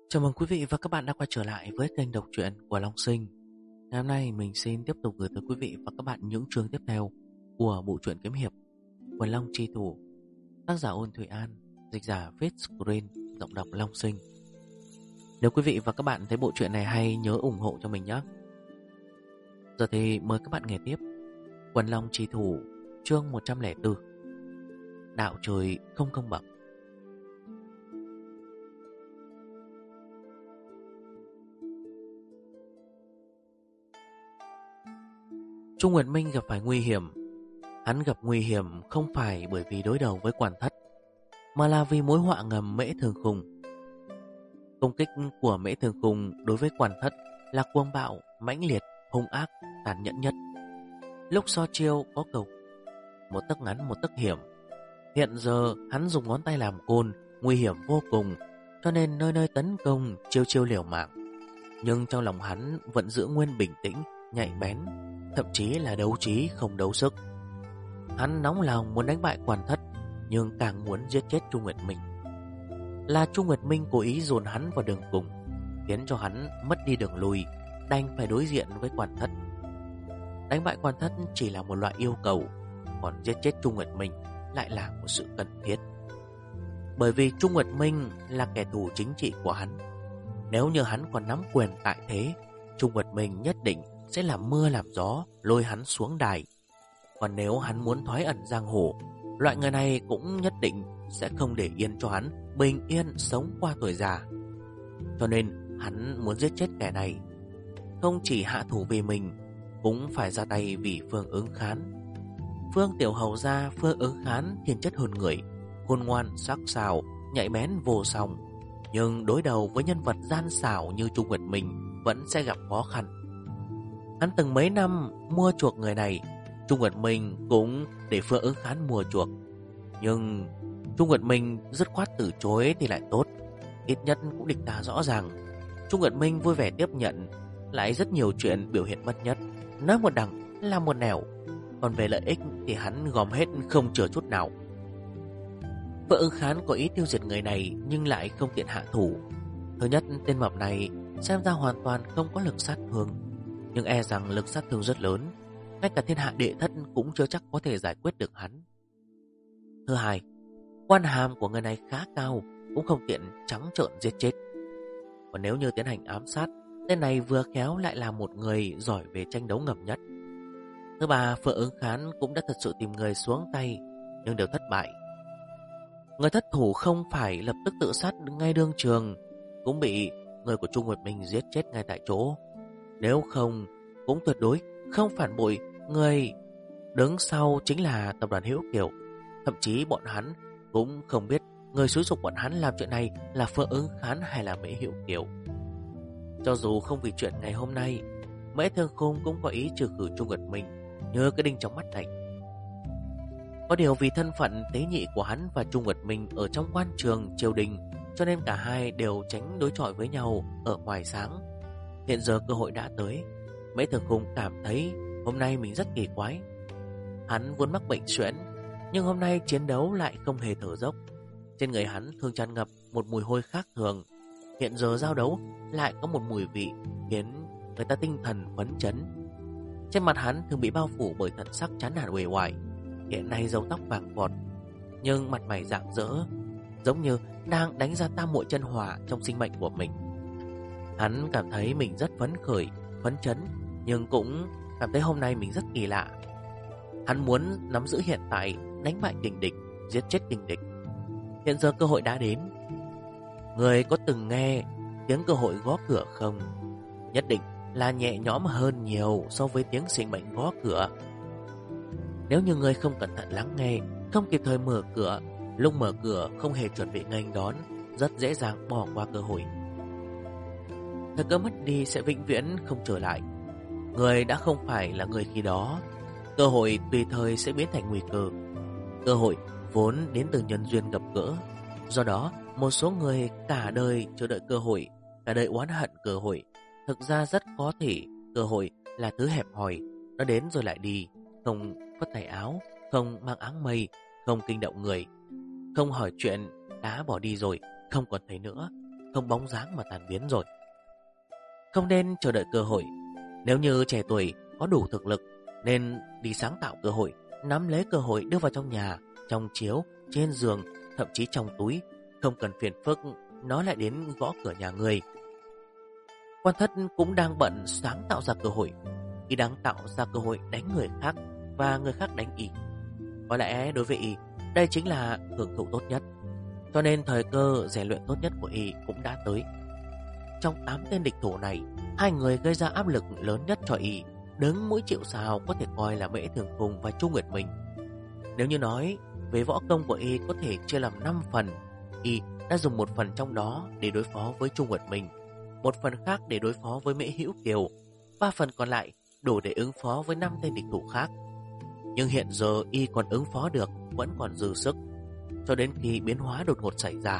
Chào mừng quý vị và các bạn đã quay trở lại với kênh đọc truyện của Long Sinh. Ngày hôm nay mình xin tiếp tục gửi tới quý vị và các bạn những chương tiếp theo của bộ truyện kiếm hiệp Quần Long Chi Thủ, tác giả Ôn Thủy An, dịch giả Viết Screen, giọng đọc Long Sinh. Nếu quý vị và các bạn thấy bộ truyện này hay, nhớ ủng hộ cho mình nhé. Giờ thì mời các bạn nghe tiếp Quần Long Chi Thủ, chương 104. Đạo trời không công bằng. Trung Nguyệt Minh gặp phải nguy hiểm. Hắn gặp nguy hiểm không phải bởi vì đối đầu với Quản Thất, mà là vì mối họa ngầm Mễ Thường Khung. Công kích của Mễ Thường Khung đối với Quản Thất là cuồng bạo, mãnh liệt, hung ác, tàn nhẫn nhất. Lúc so chiêu có câu một tấc ngắn một tấc hiểm. Hiện giờ hắn dùng ngón tay làm côn, nguy hiểm vô cùng, cho nên nơi nơi tấn công, chiêu chiêu liều mạng. Nhưng trong lòng hắn vẫn giữ nguyên bình tĩnh, nhạy bén, thậm chí là đấu trí không đấu sức. Hắn nóng lòng muốn đánh bại Quản Thất, nhưng càng muốn giết chết Trung Nguyệt Minh. Là Trung Nguyệt Minh cố ý dồn hắn vào đường cùng, khiến cho hắn mất đi đường lui, đành phải đối diện với Quản Thất. Đánh bại Quản Thất chỉ là một loại yêu cầu, còn giết chết Trung Nguyệt Minh lại là một sự cần thiết. Bởi vì Trung Nguyệt Minh là kẻ thù chính trị của hắn. Nếu như hắn còn nắm quyền tại thế, Trung Nguyệt Minh nhất định sẽ làm mưa làm gió, lôi hắn xuống đài. Còn nếu hắn muốn thoái ẩn giang hồ, loại người này cũng nhất định sẽ không để yên cho hắn bình yên sống qua tuổi già. Cho nên hắn muốn giết chết kẻ này, không chỉ hạ thủ vì mình, cũng phải ra tay vì Phương Ứng Khán. Phương Tiểu Hầu gia Phương Ứng Khán thiên chất hơn người, khôn ngoan sắc sảo, nhạy bén vô song, nhưng đối đầu với nhân vật gian xảo như Trung Nguyệt Minh vẫn sẽ gặp khó khăn. Hắn từng mấy năm mua chuộc người này, Trung Nguyệt Minh cũng để Phương Ứng Khán mua chuộc. Nhưng Trung Nguyệt Minh dứt khoát từ chối thì lại tốt, ít nhất cũng địch ta rõ ràng. Trung Nguyệt Minh vui vẻ tiếp nhận, lại rất nhiều chuyện biểu hiện bất nhất, nói một đằng làm một nẻo. Còn về lợi ích thì hắn gom hết không chừa chút nào. Phương Ứng Khán có ý tiêu diệt người này nhưng lại không tiện hạ thủ. Thứ nhất, tên mập này xem ra hoàn toàn không có lực sát thương, nhưng e rằng lực sát thương rất lớn, ngay cả thiên hạ đệ thất cũng chưa chắc có thể giải quyết được hắn. Thứ hai, quan hàm của người này khá cao, cũng không tiện trắng trợn giết chết. Còn nếu như tiến hành ám sát, tên này vừa khéo lại là một người giỏi về tranh đấu ngầm nhất. Thứ ba, Phương Ứng Khán cũng đã thật sự tìm người xuống tay, nhưng đều thất bại. Người thất thủ không phải lập tức tự sát ngay đương trường, cũng bị người của Trung Nguyệt Minh giết chết ngay tại chỗ. Nếu không, cũng tuyệt đối không phản bội người đứng sau chính là tập đoàn Hữu Kiều. Thậm chí bọn hắn cũng không biết người xúi giục bọn hắn làm chuyện này là Phương Ứng Khán hay là Mễ Hữu Kiều. Cho dù không vì chuyện ngày hôm nay, Mễ Thương Khung cũng có ý trừ khử Trung Nguyệt Minh như cái đinh trong mắt này. Có điều vì thân phận tế nhị của hắn và Trung Nguyệt Minh ở trong quan trường triều đình, cho nên cả hai đều tránh đối chọi với nhau ở ngoài sáng. Hiện giờ cơ hội đã tới, Mễ Thường Khung cảm thấy hôm nay mình rất kỳ quái. Hắn vốn mắc bệnh suyễn, nhưng hôm nay chiến đấu lại không hề thở dốc. Trên người hắn thường tràn ngập một mùi hôi khác thường. Hiện giờ giao đấu lại có một mùi vị khiến người ta tinh thần phấn chấn. Trên mặt hắn thường bị bao phủ bởi thần sắc chán nản uể oải. Hiện nay râu tóc vàng vọt, nhưng mặt mày rạng rỡ, giống như đang đánh ra tam muội chân hỏa trong sinh mệnh của mình. Hắn cảm thấy mình rất phấn khởi, phấn chấn, nhưng cũng cảm thấy hôm nay mình rất kỳ lạ. Hắn muốn nắm giữ hiện tại, đánh bại kình địch, giết chết kình địch. Hiện giờ cơ hội đã đến. Người có từng nghe tiếng cơ hội gõ cửa không? Nhất định là nhẹ nhõm hơn nhiều so với tiếng sinh mệnh gõ cửa. Nếu như người không cẩn thận lắng nghe, không kịp thời mở cửa, lúc mở cửa không hề chuẩn bị nghênh đón, rất dễ dàng bỏ qua cơ hội. Thời cơ mất đi sẽ vĩnh viễn không trở lại. Người đã không phải là người khi đó. Cơ hội tùy thời sẽ biến thành nguy cơ. Cơ hội vốn đến từ nhân duyên gặp gỡ. Do đó, một số người cả đời chờ đợi cơ hội, cả đời oán hận cơ hội. Thực ra rất có thể cơ hội là thứ hẹp hòi, nó đến rồi lại đi, không có tay áo, không mang áng mây, không kinh động người, không hỏi chuyện, đã bỏ đi rồi, không còn thấy nữa, không bóng dáng mà tan biến rồi. Không nên chờ đợi cơ hội. Nếu như trẻ tuổi có đủ thực lực, nên đi sáng tạo cơ hội, nắm lấy cơ hội đưa vào trong nhà, trong chiếu, trên giường, thậm chí trong túi. Không cần phiền phức, nó lại đến gõ cửa nhà người. Quan Thất cũng đang bận sáng tạo ra cơ hội. Y đang tạo ra cơ hội đánh người khác và người khác đánh Y. Có lẽ đối với Y, đây chính là hưởng thụ tốt nhất. Cho nên thời cơ rèn luyện tốt nhất của Y cũng đã tới. Trong 8 tên địch thủ này, 2 người gây ra áp lực lớn nhất cho Y, đứng mũi chịu sào có thể coi là Mễ Thường Khùng và Chu Nguyệt Minh. Nếu như nói về võ công của Y có thể chia làm 5 phần, Y đã dùng một phần trong đó để đối phó với Chu Nguyệt Minh, một phần khác để đối phó với Mễ Hữu Kiều, 3 phần còn lại đủ để ứng phó với 5 tên địch thủ khác. Nhưng hiện giờ Y còn ứng phó được, vẫn còn dư sức, cho đến khi biến hóa đột ngột xảy ra.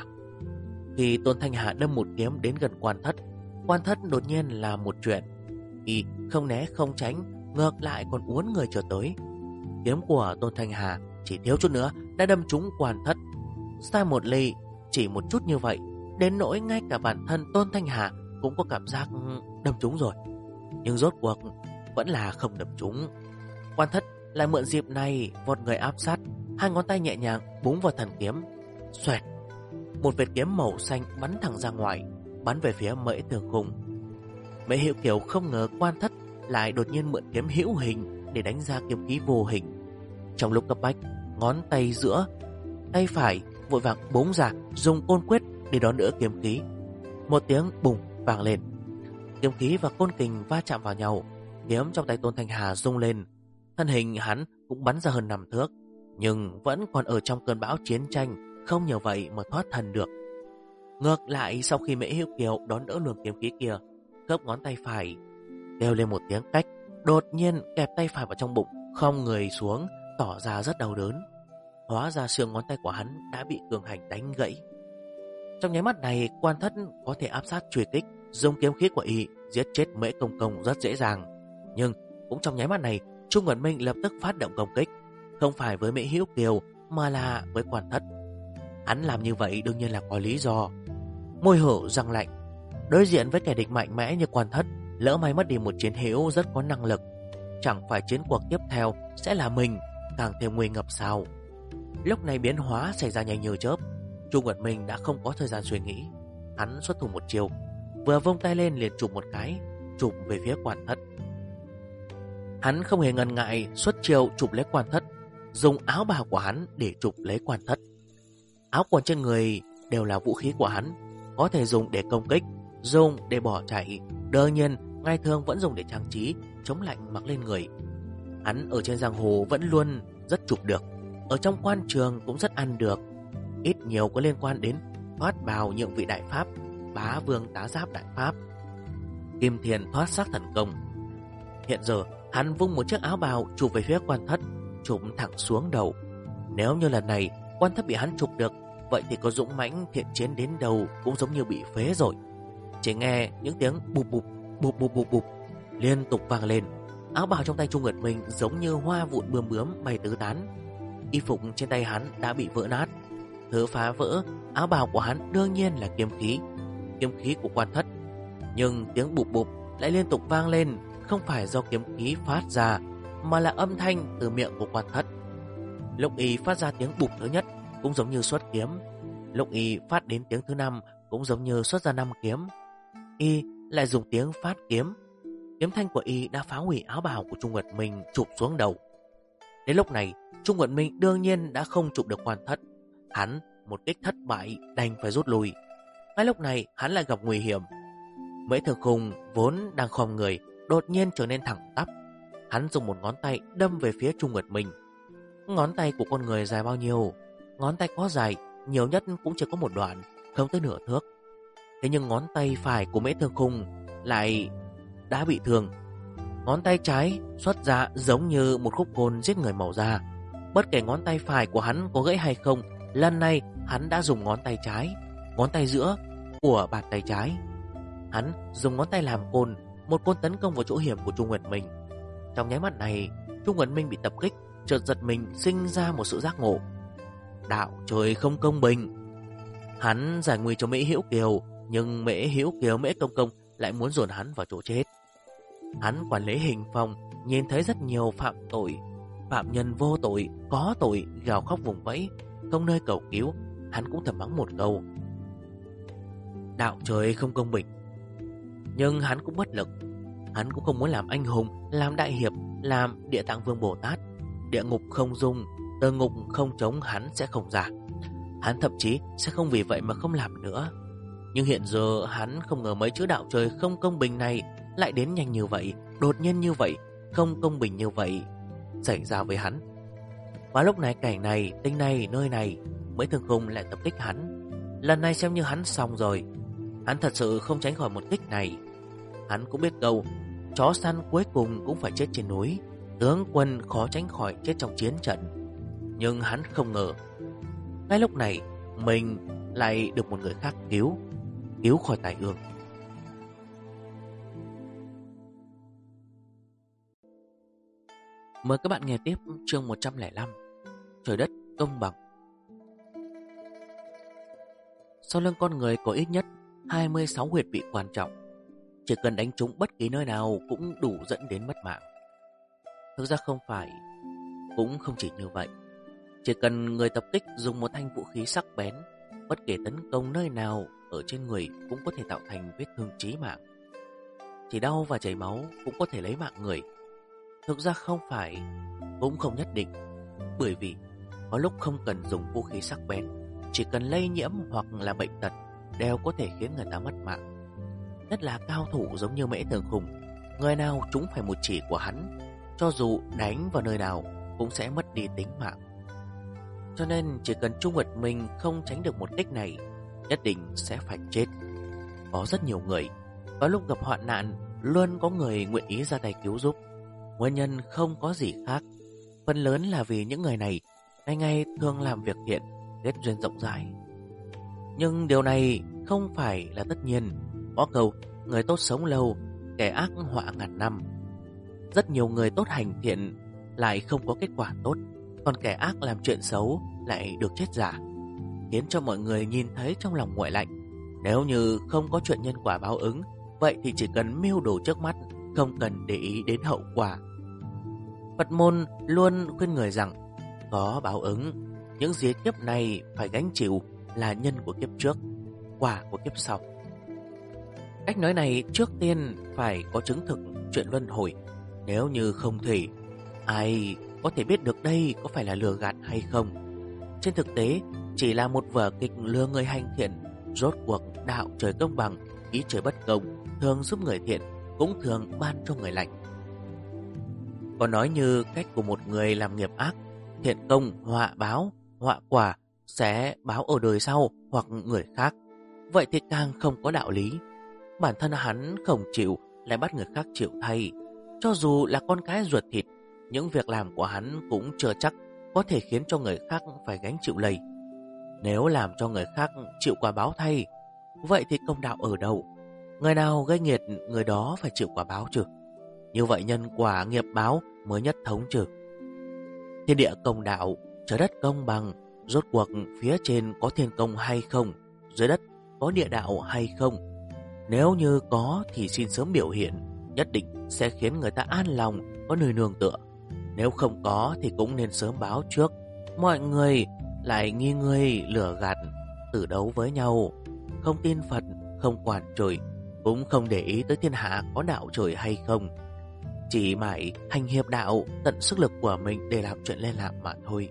Khi Tôn Thanh Hà đâm một kiếm đến gần Quan Thất đột nhiên làm một chuyện. Y không né không tránh, ngược lại còn uốn người trở tới. Kiếm của Tôn Thanh Hà chỉ thiếu chút nữa đã đâm trúng Quan Thất. Sai một ly, chỉ một chút như vậy, đến nỗi ngay cả bản thân Tôn Thanh Hà cũng có cảm giác đâm trúng rồi. Nhưng rốt cuộc vẫn là không đâm trúng. Quan Thất lại mượn dịp này vọt người áp sát, 2 ngón tay nhẹ nhàng búng vào thần kiếm. Xoẹt, một vệt kiếm màu xanh bắn thẳng ra ngoài, bắn về phía Mễ Thường Khung. Mễ Hữu Kiều không ngờ Quan Thất lại đột nhiên mượn kiếm hữu hình để đánh ra kiếm khí vô hình. Trong lúc cấp bách, ngón tay giữa tay phải vội vàng búng ra, dùng côn quyết để đón đỡ kiếm khí. Một tiếng bùng vang lên, kiếm khí và côn kình va chạm vào nhau. Kiếm trong tay Tôn Thanh Hà rung lên, thân hình hắn cũng bắn ra hơn 5 thước, nhưng vẫn còn ở trong cơn bão chiến tranh, không nhờ vậy mà thoát thân được. Ngược lại, sau khi Mễ Hữu Kiều đón đỡ luồng kiếm khí kia, khớp ngón tay phải kêu lên một tiếng cách, đột nhiên kẹp tay phải vào trong bụng, khom người xuống, tỏ ra rất đau đớn. Hóa ra xương ngón tay của hắn đã bị cường hành đánh gãy. Trong nháy mắt này, Quan Thất có thể áp sát truy kích, dùng kiếm khí của Y giết chết Mễ Công Công rất dễ dàng. Nhưng cũng trong nháy mắt này, Chu Nguyệt Minh lập tức phát động công kích, không phải với Mễ Hữu Kiều mà là với Quan Thất. Hắn làm như vậy đương nhiên là có lý do. Môi hở răng lạnh, đối diện với kẻ địch mạnh mẽ như Quan Thất, lỡ may mất đi một chiến hữu rất có năng lực, chẳng phải chiến cuộc tiếp theo sẽ là mình, càng thêm nguy ngập sao? Lúc này biến hóa xảy ra nhanh như chớp. Chu Nguyệt Minh đã không có thời gian suy nghĩ, hắn xuất thủ một chiều, vừa vung tay lên liền chụp một cái, chụp về phía Quan Thất. Hắn không hề ngần ngại xuất chiều chụp lấy Quan Thất, dùng áo bào của hắn để chụp lấy Quan Thất. Áo quần trên người đều là vũ khí của hắn, có thể dùng để công kích, dùng để bỏ chạy, đương nhiên ngày thường vẫn dùng để trang trí, chống lạnh mặc lên người. Hắn ở trên giang hồ vẫn luôn rất chụp được, ở trong quan trường cũng rất ăn được, ít nhiều có liên quan đến thoát bào nhượng vị đại pháp, bá vương tá giáp đại pháp, kim thiền thoát xác thần công. Hiện giờ hắn vung một chiếc áo bào chụp về phía Quan Thất, chụp thẳng xuống đầu. Nếu như lần này Quan Thất bị hắn chụp được, vậy thì có dũng mãnh thiện chiến đến đầu cũng giống như bị phế rồi. Chỉ nghe những tiếng bụp bụp bụp bụp bụp bụp liên tục vang lên. Áo bào trong tay Chu Nguyệt Minh giống như hoa vụn bươm bướm bay tứ tán. Y phục trên tay hắn đã bị vỡ nát. Thứ phá vỡ áo bào của hắn đương nhiên là kiếm khí của Quan Thất. Nhưng tiếng bụp bụp lại liên tục vang lên, không phải do kiếm khí phát ra, mà là âm thanh từ miệng của Quan Thất. Lúc Y phát ra tiếng bụp thứ nhất cũng giống như xuất kiếm, lúc Y phát đến tiếng thứ 5 cũng giống như xuất ra 5 kiếm. Y lại dùng tiếng phát kiếm. Kiếm thanh của Y đã phá hủy áo bào của Chu Nguyệt Minh chụp xuống đầu. Đến lúc này, Chu Nguyệt Minh đương nhiên đã không chụp được Quan Thất. Hắn một kích thất bại đành phải rút lui. Ngay lúc này hắn lại gặp nguy hiểm. Mễ Thường Khung vốn đang khom người đột nhiên trở nên thẳng tắp. Hắn dùng một ngón tay đâm về phía Chu Nguyệt Minh. Ngón tay của con người dài bao nhiêu? Ngón tay có dài, nhiều nhất cũng chỉ có một đoạn, không tới nửa thước. Thế nhưng ngón tay phải của Mễ Thường Khung lại đã bị thương. Ngón tay trái xuất ra giống như một khúc côn giết người màu da. Bất kể ngón tay phải của hắn có gãy hay không, lần này hắn đã dùng ngón tay trái, ngón tay giữa của bàn tay trái. Hắn dùng ngón tay làm côn, một côn tấn công vào chỗ hiểm của Chu Nguyệt Minh. Trong nháy mắt này, Chu Nguyệt Minh bị tập kích, chợt giật mình sinh ra một sự giác ngộ. Đạo trời không công bình. Hắn giải nguy cho Mễ Hữu Kiều, Nhưng Mễ Hữu Kiều Mễ Công Công lại muốn dồn hắn vào chỗ chết. Hắn quản lý hình phòng, nhìn thấy rất nhiều phạm nhân vô tội, có tội gào khóc vùng vẫy, không nơi cầu cứu. Hắn cũng thầm mắng một câu: đạo trời không công bình. Nhưng hắn cũng bất lực. Hắn cũng không muốn làm anh hùng, làm đại hiệp, làm Địa Tạng Vương Bồ Tát. Địa ngục không dung, tơ ngục không chống, hắn sẽ không ra. Hắn thậm chí sẽ không vì vậy mà không làm nữa. Nhưng hiện giờ hắn không ngờ mấy chữ đạo trời không công bình này lại đến nhanh như vậy, đột nhiên như vậy, không công bình như vậy xảy ra với hắn. Và lúc này cảnh này, tinh này, nơi này, Mễ Thường Khung lại tập kích hắn. Lần này xem như hắn xong rồi. Hắn thật sự không tránh khỏi một kích này. Hắn cũng biết câu chó săn cuối cùng cũng phải chết trên núi, tướng quân khó tránh khỏi chết trong chiến trận. Nhưng hắn không ngờ ngay lúc này mình lại được một người khác cứu khỏi tai ương. Mời các bạn nghe tiếp chương 105, Trời đất công bằng. Sau lưng con người có ít nhất 26 huyệt vị quan trọng. Chỉ cần đánh trúng bất kỳ nơi nào cũng đủ dẫn đến mất mạng. Thực ra không phải, cũng không chỉ như vậy. Chỉ cần người tập kích dùng một thanh vũ khí sắc bén, bất kể tấn công nơi nào ở trên người cũng có thể tạo thành vết thương chí mạng. Chỉ đau và chảy máu cũng có thể lấy mạng người. Thực ra không phải, cũng không nhất định. Bởi vì có lúc không cần dùng vũ khí sắc bén, chỉ cần lây nhiễm hoặc là bệnh tật đều có thể khiến người ta mất mạng. Nhất là cao thủ giống như Mễ Thường Khung, người nào trúng phải một chỉ của hắn, cho dù đánh vào nơi nào cũng sẽ mất đi tính mạng. Cho nên chỉ cần Trung Nguyệt Minh không tránh được một kích này, nhất định sẽ phải chết. Có rất nhiều người vào lúc gặp hoạn nạn luôn có người nguyện ý ra tay cứu giúp. Nguyên nhân không có gì khác, phần lớn là vì những người này ngày ngày thường làm việc thiện, kết duyên rộng rãi. Nhưng điều này không phải là tất nhiên. Có câu người tốt sống lâu, kẻ ác họa ngàn năm. Rất nhiều người tốt hành thiện lại không có kết quả tốt, còn kẻ ác làm chuyện xấu lại được chết giả, khiến cho mọi người nhìn thấy trong lòng nguội lạnh. Nếu như không có chuyện nhân quả báo ứng, vậy thì chỉ cần mưu đồ trước mắt, không cần để ý đến hậu quả. Phật môn luôn khuyên người rằng có báo ứng, những gì kiếp này phải gánh chịu là nhân của kiếp trước, quả của kiếp sau. Cách nói này trước tiên phải có chứng thực chuyện luân hồi. Nếu như không thì ai có thể biết được đây có phải là lừa gạt hay không. Trên thực tế chỉ là một vở kịch lừa người hành thiện. Rốt cuộc đạo trời công bằng, ý trời bất công, thường giúp người thiện, cũng thường ban cho người lành. Còn nói như cách của một người làm nghiệp ác, thiện công họa báo, họa quả sẽ báo ở đời sau hoặc người khác, vậy thì càng không có đạo lý. Bản thân hắn không chịu lại bắt người khác chịu thay. Cho dù là con cái ruột thịt, những việc làm của hắn cũng chưa chắc có thể khiến cho người khác phải gánh chịu lây. Nếu làm cho người khác chịu quả báo thay, vậy thì công đạo ở đâu? Người nào gây nghiệt, người đó phải chịu quả báo chứ. Như vậy nhân quả nghiệp báo mới nhất thống chứ. Thiên địa công đạo, trời đất công bằng. Rốt cuộc phía trên có thiên công hay không? Dưới đất có địa đạo hay không? Nếu như có thì xin sớm biểu hiện, nhất định sẽ khiến người ta an lòng, có nơi nương tựa. Nếu không có thì cũng nên sớm báo trước. Mọi người lại nghi ngươi lừa gạt, tử đấu với nhau, không tin Phật, không quản trời, cũng không để ý tới thiên hạ có đạo trời hay không. Chỉ mãi hành hiệp đạo, tận sức lực của mình để làm chuyện lên làm mà thôi.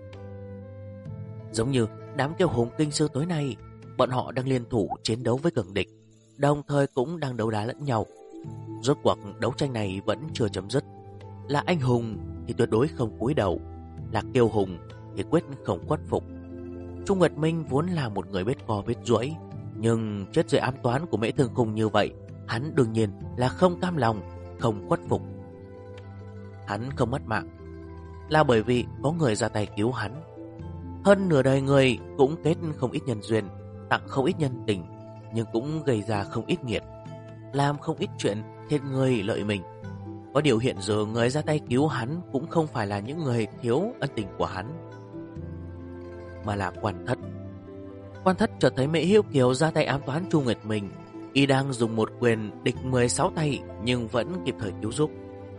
Giống như đám kiêu hùng kinh sư tối nay, bọn họ đang liên thủ chiến đấu với cường địch, đồng thời cũng đang đấu đá lẫn nhau. Rốt cuộc đấu tranh này vẫn chưa chấm dứt. Là anh hùng thì tuyệt đối không cúi đầu, là kiêu hùng thì quyết không khuất phục. Trung Nguyệt Minh vốn là một người biết co biết duỗi, nhưng chết dưới ám toán của Mễ Thường Khung như vậy, hắn đương nhiên là không cam lòng, không khuất phục. Hắn không mất mạng là bởi vì có người ra tay cứu hắn. Hơn nửa đời người cũng kết không ít nhân duyên, tặng không ít nhân tình, nhưng cũng gây ra không ít nghiệt, làm không ít chuyện thiệt người lợi mình. Có điều hiện giờ người ra tay cứu hắn cũng không phải là những người thiếu ân tình của hắn, mà là Quan Thất. Quan Thất chợt thấy Mễ Hữu Kiều ra tay ám toán Chu Nguyệt Minh. Y đang dùng một quyền địch 16 tay nhưng vẫn kịp thời cứu giúp.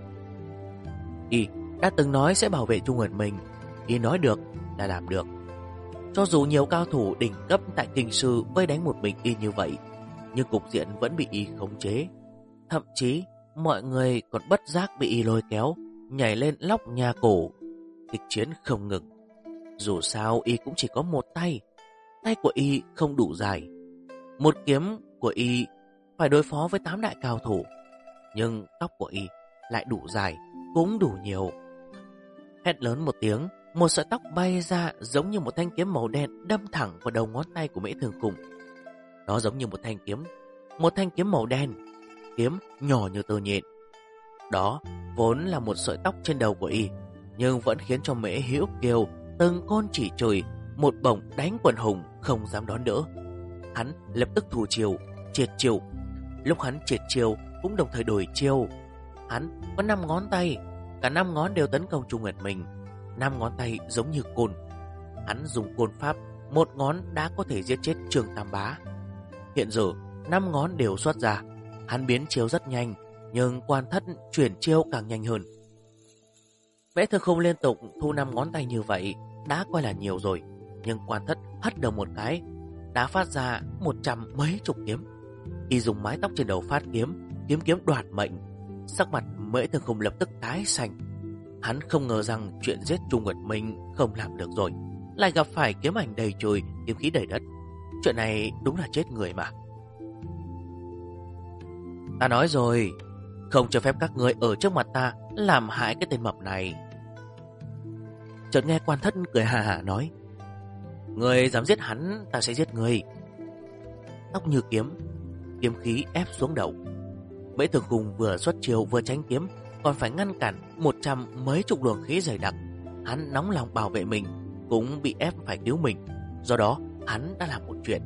Y đã từng nói sẽ bảo vệ Chu Nguyệt Minh. Y nói được là làm được. Cho dù nhiều cao thủ đỉnh cấp tại Kinh Sư vây đánh một mình Y như vậy, nhưng cục diện vẫn bị Y khống chế. Thậm chí mọi người còn bất giác bị Y lôi kéo, nhảy lên lóc nhà cổ, kịch chiến không ngừng. Dù sao Y cũng chỉ có một tay. Tay của Y không đủ dài. Một kiếm của Y phải đối phó với 8 đại cao thủ. Nhưng tóc của Y lại đủ dài, cũng đủ nhiều. Hét lớn một tiếng, một sợi tóc bay ra giống như một thanh kiếm màu đen đâm thẳng vào đầu ngón tay của Mễ Thường Khung. Nó giống như một thanh kiếm màu đen, kiếm nhỏ như tơ nhện. Đó vốn là một sợi tóc trên đầu của Y, nhưng vẫn khiến cho Mễ Hữu Kiều từng côn chỉ chửi, một bổng đánh quần hùng không dám đón đỡ. Hắn lập tức thủ chiều, triệt chiều. Lúc hắn triệt chiều cũng đồng thời đổi chiêu. Hắn có 5 ngón tay, cả 5 ngón đều tấn công Chu Nguyệt Minh. 5 ngón tay giống như côn. Hắn dùng côn pháp, một ngón đã có thể giết chết Trương Tam Bá. Hiện giờ 5 ngón đều xuất ra. Hắn biến chiêu rất nhanh, nhưng Quan Thất chuyển chiêu càng nhanh hơn. Mễ Thường Khung liên tục thu 5 ngón tay như vậy đã coi là nhiều rồi, nhưng Quan Thất hất đầu một cái đã phát ra 100 mấy chục kiếm. Y dùng mái tóc trên đầu phát kiếm, kiếm đoạt mệnh. Sắc mặt Mễ Thường Khung lập tức tái xanh. Hắn không ngờ rằng chuyện giết Chu Nguyệt Minh không làm được rồi, lại gặp phải kiếm ảnh đầy trời, kiếm khí đầy đất. Chuyện này đúng là chết người mà. Ta nói rồi, không cho phép các ngươi ở trước mặt ta làm hại cái tên mập này. Chợt nghe Quan Thất cười hà hà nói, người dám giết hắn, ta sẽ giết người. Tóc như kiếm, kiếm khí ép xuống đầu. Mễ Thường Khung vừa xuất chiêu vừa tránh kiếm, còn phải ngăn cản 100 mấy chục luồng khí dày đặc. Hắn nóng lòng bảo vệ mình, cũng bị ép phải cứu mình. Do đó hắn đã làm một chuyện.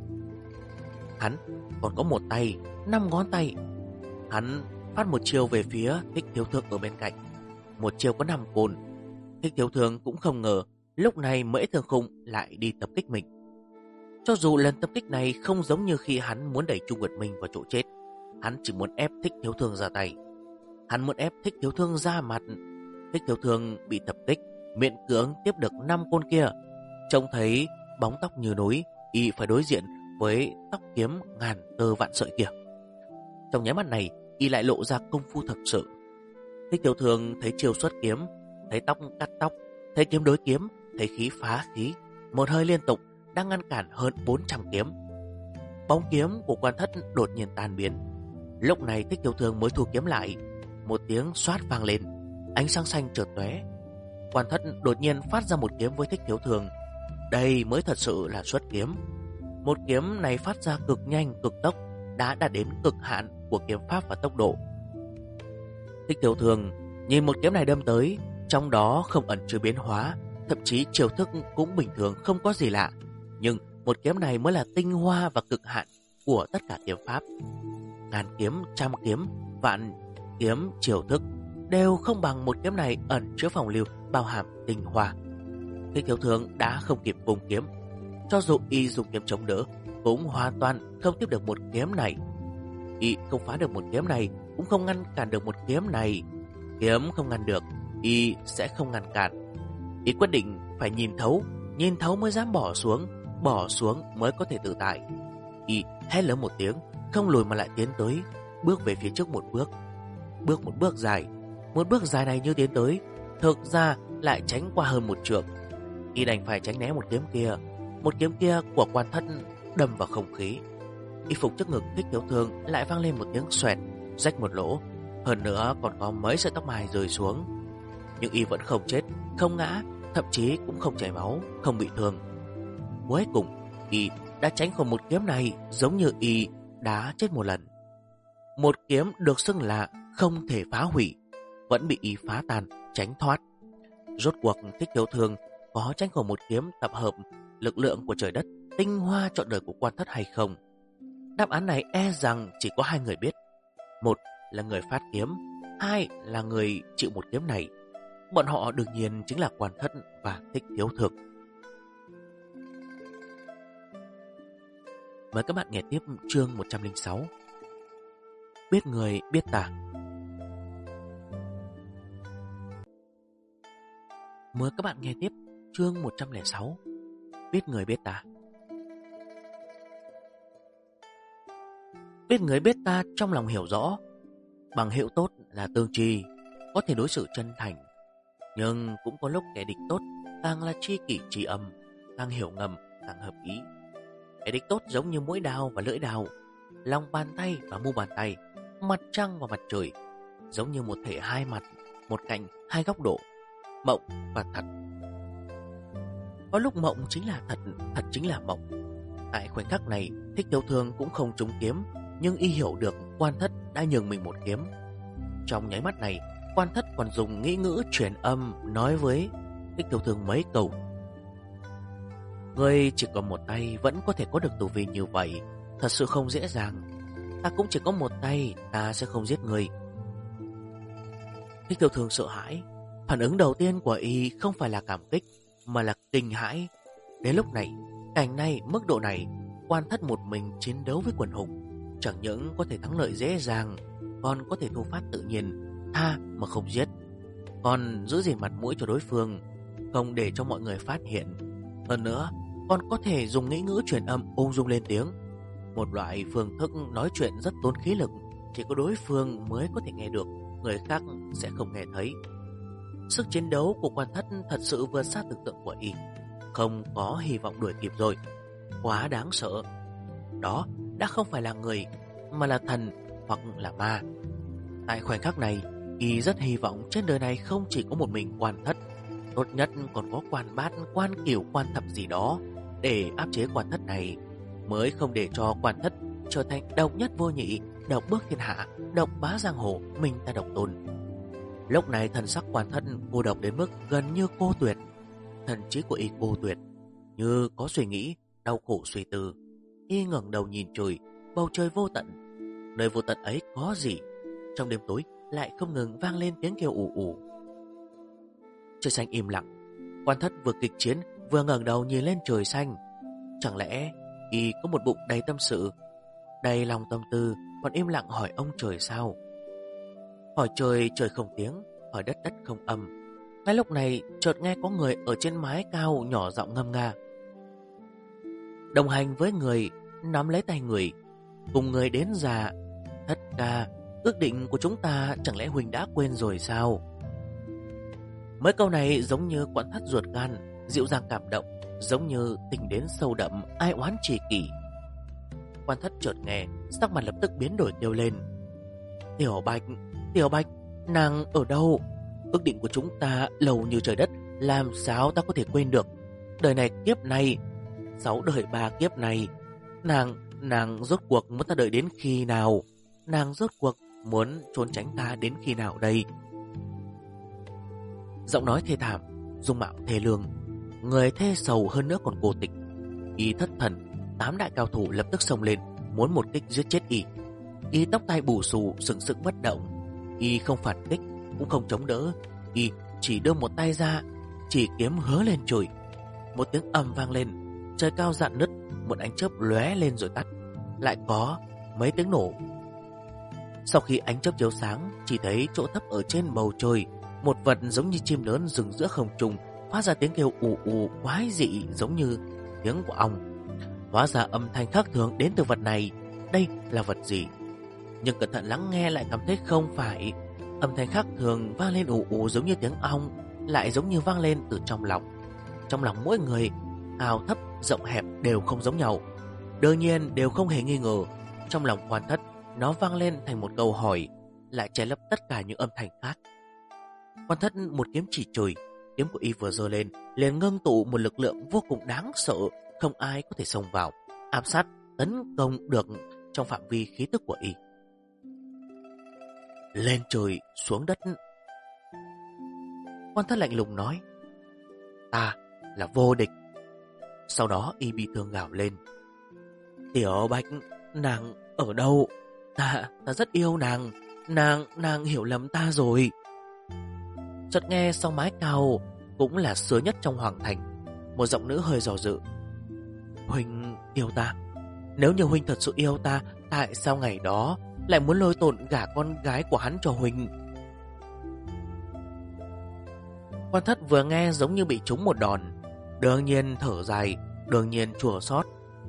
Hắn còn có một tay, 5 ngón tay. Hắn phát một chiêu về phía Thích Thiếu Thương ở bên cạnh. Một chiêu có 5 côn. Thích Thiếu Thương cũng không ngờ lúc này Mễ Thường Khung lại đi tập kích mình. Cho dù lần tập kích này không giống như khi hắn muốn đẩy Chu Nguyệt Minh vào chỗ chết, hắn chỉ muốn ép Thích Thiếu Thương ra tay. Hắn muốn ép Thích Thiếu Thương ra mặt. Thích Thiếu Thương bị tập kích, miễn cưỡng tiếp được 5 côn kia. Trông thấy bóng tóc như núi, Y phải đối diện với tóc kiếm ngàn tơ vạn sợi kia. Trong nháy mắt này, Y lại lộ ra công phu thật sự. Thích Thiếu Thương thấy chiêu xuất kiếm, thấy tóc cắt tóc, thấy kiếm đối kiếm, thấy khí phá khí, một hơi liên tục đang ngăn cản hơn 400 kiếm. Bóng kiếm của Quan Thất đột nhiên tan biến. Lúc này Thích Thiếu Thương mới thu kiếm lại. Một tiếng xoát vang lên, ánh sáng xanh chợt tóe. Quan Thất đột nhiên phát ra một kiếm với Thích Thiếu Thương. Đây mới thật sự là xuất kiếm. Một kiếm này phát ra cực nhanh cực tốc, đã đạt đến cực hạn của kiếm pháp và tốc độ. Thích Thiếu Thương nhìn một kiếm này đâm tới, trong đó không ẩn chứa biến hóa, thậm chí chiêu thức cũng bình thường không có gì lạ. Nhưng một kiếm này mới là tinh hoa và cực hạn của tất cả kiếm pháp. Ngàn kiếm, trăm kiếm, vạn kiếm chiêu thức đều không bằng một kiếm này ẩn chứa phòng lưu bao hàm tinh hoa. Thích Thiếu Thương đã không kịp vùng kiếm. Cho dù Y dùng kiếm chống đỡ, cũng hoàn toàn không tiếp được một kiếm này. Y không phá được một kiếm này, cũng không ngăn cản được một kiếm này. Kiếm không ngăn được, Y sẽ không ngăn cản. Y quyết định phải nhìn thấu mới dám bỏ xuống mới có thể tự tại. Y hét lớn một tiếng, không lùi mà lại tiến tới, bước về phía trước một bước. Bước một bước dài. Một bước dài này như tiến tới, thực ra lại tránh qua hơn 1 trượng. Y đành phải tránh né một kiếm kia của Quan Thất đâm vào không khí. Y phục trước ngực Thích Thiếu Thương lại vang lên một tiếng xoẹt, rách một lỗ. Hơn nữa còn có mấy sợi tóc mai rơi xuống. Nhưng Y vẫn không chết, không ngã, thậm chí cũng không chảy máu, không bị thương. Cuối cùng Y đã tránh khỏi một kiếm này, giống như Y đã chết một lần. Một kiếm được xưng là không thể phá hủy, vẫn bị Y phá tan, tránh thoát. Rốt cuộc Thích Thiếu Thương có tránh khỏi một kiếm tập hợp lực lượng của trời đất, tinh hoa trọn đời của Quan Thất hay không? Đáp án này e rằng chỉ có 2 người biết. Một là người phát kiếm, 2 là người chịu một kiếm này. Bọn họ đương nhiên chính là Quan Thất và Thích Thiếu Thương. Mời các bạn nghe tiếp chương 106. Biết người biết ta. Mời các bạn nghe tiếp chương 106. Biết người biết ta. Biết người biết ta trong lòng hiểu rõ. Bằng hữu tốt là tương tri, có thể đối xử chân thành. Nhưng cũng có lúc kẻ địch tốt càng là tri kỷ tri âm, càng hiểu ngầm, càng hợp ý. Kẻ địch tốt giống như mũi đao và lưỡi đao, lòng bàn tay và mu bàn tay, mặt trăng và mặt trời, giống như một thể hai mặt, một cạnh hai góc độ, mộng và thật. Có lúc mộng chính là thật, thật chính là mộng. Tại khoảnh khắc này, Thích Tiểu Thương cũng không trúng kiếm, nhưng y hiểu được Quan Thất đã nhường mình một kiếm. Trong nháy mắt này, Quan Thất còn dùng nghĩ ngữ truyền âm nói với Thích Tiểu Thương mấy câu. Ngươi chỉ còn một tay vẫn có thể có được tu vi như vậy, thật sự không dễ dàng. Ta cũng chỉ có một tay, ta sẽ không giết ngươi. Thích Tiểu Thương sợ hãi. Phản ứng đầu tiên của y không phải là cảm kích, mà là kinh hãi. Đến lúc này, cảnh này, mức độ này, Quan Thất một mình chiến đấu với quần hùng, chẳng những có thể thắng lợi dễ dàng, còn có thể thu phát tự nhiên, tha mà không giết, còn giữ gìn mặt mũi cho đối phương, không để cho mọi người phát hiện. Hơn nữa, còn có thể dùng nghĩ ngữ truyền âm ung dung lên tiếng, một loại phương thức nói chuyện rất tốn khí lực, chỉ có đối phương mới có thể nghe được, người khác sẽ không nghe thấy. Sức chiến đấu của Quan Thất thật sự vượt xa tưởng tượng của y, không có hy vọng đuổi kịp rồi. Quá đáng sợ. Đó đã không phải là người, mà là thần hoặc là ma. Tại khoảnh khắc này, y rất hy vọng trên đời này không chỉ có một mình Quan Thất, tốt nhất còn có Quan Bát, Quan Cửu, Quan Thập gì đó để áp chế Quan Thất này, mới không để cho Quan Thất trở thành độc nhất vô nhị, độc bước thiên hạ, độc bá giang hồ, mình ta độc tôn. Lúc này thần sắc Quan Thất cô độc đến mức gần như cô tuyệt. Thần trí của y cô tuyệt, như có suy nghĩ, đau khổ suy tư. Y ngẩng đầu nhìn trời, bầu trời vô tận. Nơi vô tận ấy có gì? Trong đêm tối lại không ngừng vang lên tiếng kêu ù ù. Trời xanh im lặng. Quan Thất vừa kịch chiến vừa ngẩng đầu nhìn lên trời xanh. Chẳng lẽ y có một bụng đầy tâm sự, đầy lòng tâm tư, còn im lặng hỏi ông trời sao? Hỏi trời, trời không tiếng. Hỏi đất, đất không âm. Ngay lúc này chợt nghe có người ở trên mái cao nhỏ giọng ngâm nga. Đồng hành với người, nắm lấy tay người, cùng người đến già. Thất ca, ước định của chúng ta chẳng lẽ huynh đã quên rồi sao? Mấy câu này giống như Quan Thất ruột gan, dịu dàng cảm động, giống như tình đến sâu đậm, ai oán tri kỷ. Quan Thất chợt nghe, sắc mặt lập tức biến đổi kêu lên. Tiểu Bạch, Tiểu Bạch, nàng ở đâu? Ước định của chúng ta lâu như trời đất, làm sao ta có thể quên được? Đời này kiếp này, 6 đời 3 kiếp này, nàng rốt cuộc muốn ta đợi đến khi nào? Nàng rốt cuộc muốn trốn tránh ta đến khi nào đây? Giọng nói thê thảm, dung mạo thê lương, người thê sầu hơn nữa còn cô tịch. Y thất thần, 8 đại cao thủ lập tức xông lên, muốn một kích giết chết y. Y tóc tai bù xù, sừng sững bất động. Y không phản kích, cũng không chống đỡ. Y chỉ đưa một tay ra, chỉ kiếm hứa lên trời. Một tiếng ầm vang lên, trời cao rạn nứt, một ánh chớp lóe lên rồi tắt. Lại có mấy tiếng nổ. Sau khi ánh chớp chiếu sáng, chỉ thấy chỗ thấp ở trên bầu trời, một vật giống như chim lớn dừng giữa không trung, phát ra tiếng kêu ù ù quái dị giống như tiếng của ong. Hóa ra âm thanh khác thường đến từ vật này. Đây là vật gì? Nhưng cẩn thận lắng nghe lại cảm thấy không phải. Âm thanh khác thường vang lên ù ù giống như tiếng ong, lại giống như vang lên từ trong lòng. Trong lòng mỗi người, cao thấp, rộng hẹp đều không giống nhau. Đương nhiên đều không hề nghi ngờ. Trong lòng Quan Thất, nó vang lên thành một câu hỏi, lại che lấp tất cả những âm thanh khác. Quan Thất một kiếm chỉ trời, kiếm của y vừa giơ lên, liền ngưng tụ một lực lượng vô cùng đáng sợ, không ai có thể xông vào, áp sát, tấn công được trong phạm vi khí tức của y. Lên trời, xuống đất. Quan Thất lạnh lùng nói, ta là vô địch. Sau đó y bị thương gào lên, Tiểu Bạch, nàng ở đâu? Ta rất yêu nàng. Nàng hiểu lầm ta rồi. Chợt nghe sau mái cao, cũng là xưa nhất trong hoàng thành, một giọng nữ hơi dò dự. Huynh yêu ta, Nếu như huynh thật sự yêu ta, tại sao ngày đó lại muốn lôi tổn gả con gái của hắn cho huynh? Quan Thất vừa nghe giống như bị trúng một đòn, đương nhiên thở dài, đương nhiên chua xót.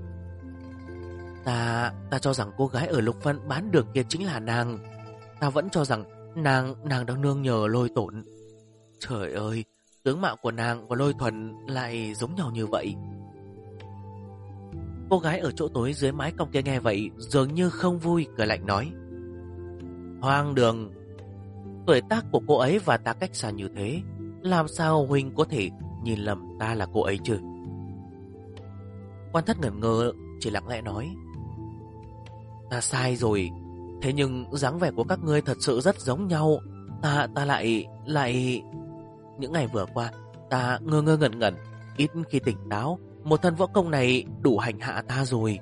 Ta cho rằng cô gái ở Lục Vân bán được kia chính là nàng. Ta vẫn cho rằng nàng đang nương nhờ Lôi Tổn. Trời ơi, tướng mạo của nàng và Lôi Thuần lại giống nhau như vậy. Cô gái ở chỗ tối dưới mái cong kia nghe vậy dường như không vui, cười lạnh nói: Hoang đường, tuổi tác của cô ấy và ta cách xa như thế, làm sao huynh có thể nhìn lầm ta là cô ấy chứ? Quan Thất ngẩn ngơ, chỉ lặng lẽ nói: Ta sai rồi, thế nhưng dáng vẻ của các ngươi thật sự rất giống nhau. Ta lại... Những ngày vừa qua, ta ngơ ngơ ngẩn ngẩn, ít khi tỉnh táo. Một thân võ công này đủ hành hạ ta rồi.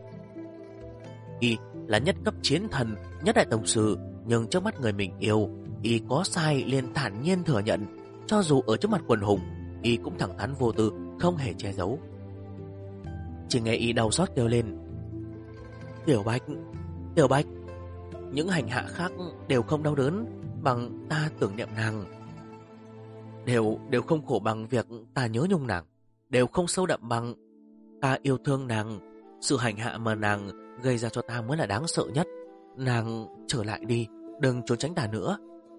Y là nhất cấp chiến thần, nhất đại tông sư, nhưng trước mắt người mình yêu, Y có sai liền thản nhiên thừa nhận. Cho dù ở trước mặt quần hùng, Y cũng thẳng thắn vô tư, không hề che giấu. Chỉ nghe Y đau xót kêu lên: Tiểu Bạch. Những hành hạ khác đều không đau đớn bằng ta tưởng niệm nàng, đều không khổ bằng việc ta nhớ nhung nàng, đều không sâu đậm bằng ta yêu thương nàng. Sự hành hạ mà nàng gây ra cho ta mới là đáng sợ nhất. Nàng trở lại đi, đừng trốn tránh ta nữa.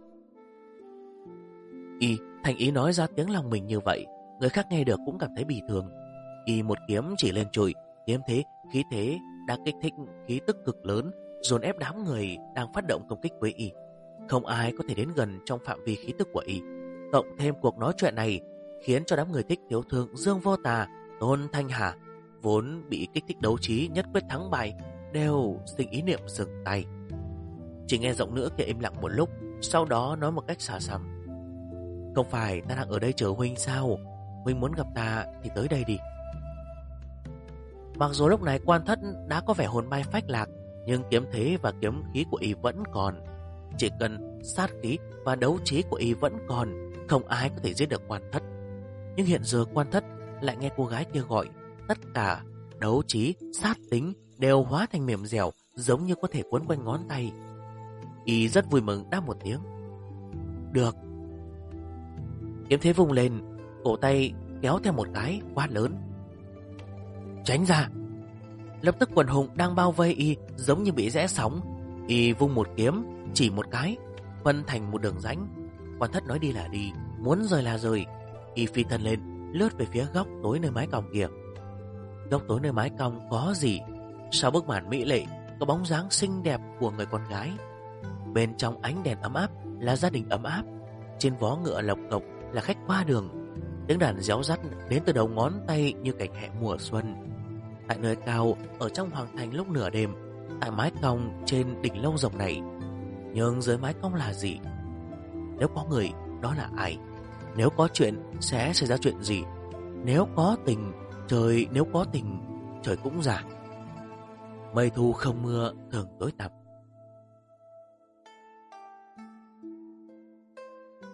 Y thành ý nói ra tiếng lòng mình như vậy, người khác nghe được cũng cảm thấy bỉ thường. Y một kiếm chỉ lên trời, kiếm thế, khí thế đã kích thích khí tức cực lớn, dồn ép đám người đang phát động công kích với Y. Không ai có thể đến gần trong phạm vi khí tức của Y. Cộng thêm cuộc nói chuyện này khiến cho đám người thích thiếu thương Dương Vô Tà, Tôn Thanh Hà vốn bị kích thích đấu trí nhất quyết thắng bại đều sinh ý niệm dừng tay. Chỉ nghe giọng nữa kia im lặng một lúc, sau đó nói một cách xa xăm: Không phải ta đang ở đây chờ huynh sao? Huynh muốn gặp ta thì tới đây đi. Mặc dù lúc này Quan Thất đã có vẻ hồn bay phách lạc, nhưng kiếm thế và kiếm khí của Y vẫn còn. Chỉ cần sát khí và đấu trí của Y vẫn còn, không ai có thể giết được Quan Thất. Nhưng hiện giờ Quan Thất lại nghe cô gái kia gọi, tất cả đấu trí, sát tính đều hóa thành mềm dẻo, giống như có thể quấn quanh ngón tay. Y rất vui mừng đáp một tiếng: Được. Kiếm thế vung lên, cổ tay kéo theo một cái, quát lớn: Tránh ra! Lập tức quần hùng đang bao vây Y giống như bị rẽ sóng. Y vung một kiếm, chỉ một cái, phân thành một đường rãnh. Quan Thất nói đi là đi, muốn rời là rời. Y phi thân lên, lướt về phía góc tối nơi mái cong kia. Góc tối nơi mái cong có gì? Sau bức màn mỹ lệ có bóng dáng xinh đẹp của người con gái. Bên trong ánh đèn ấm áp là gia đình ấm áp. Trên vó ngựa lộc cộc là khách qua đường. Tiếng đàn réo rắt đến từ đầu ngón tay như cảnh hè mùa xuân. Tại nơi cao ở trong hoàng thành lúc nửa đêm, tại mái cong trên đỉnh lâu rồng này. Nhưng dưới mái cong là gì? Nếu có người, đó là ai? Nếu có chuyện, sẽ xảy ra chuyện gì? Nếu có tình, trời cũng giả. Mây thu không mưa thường tối tăm.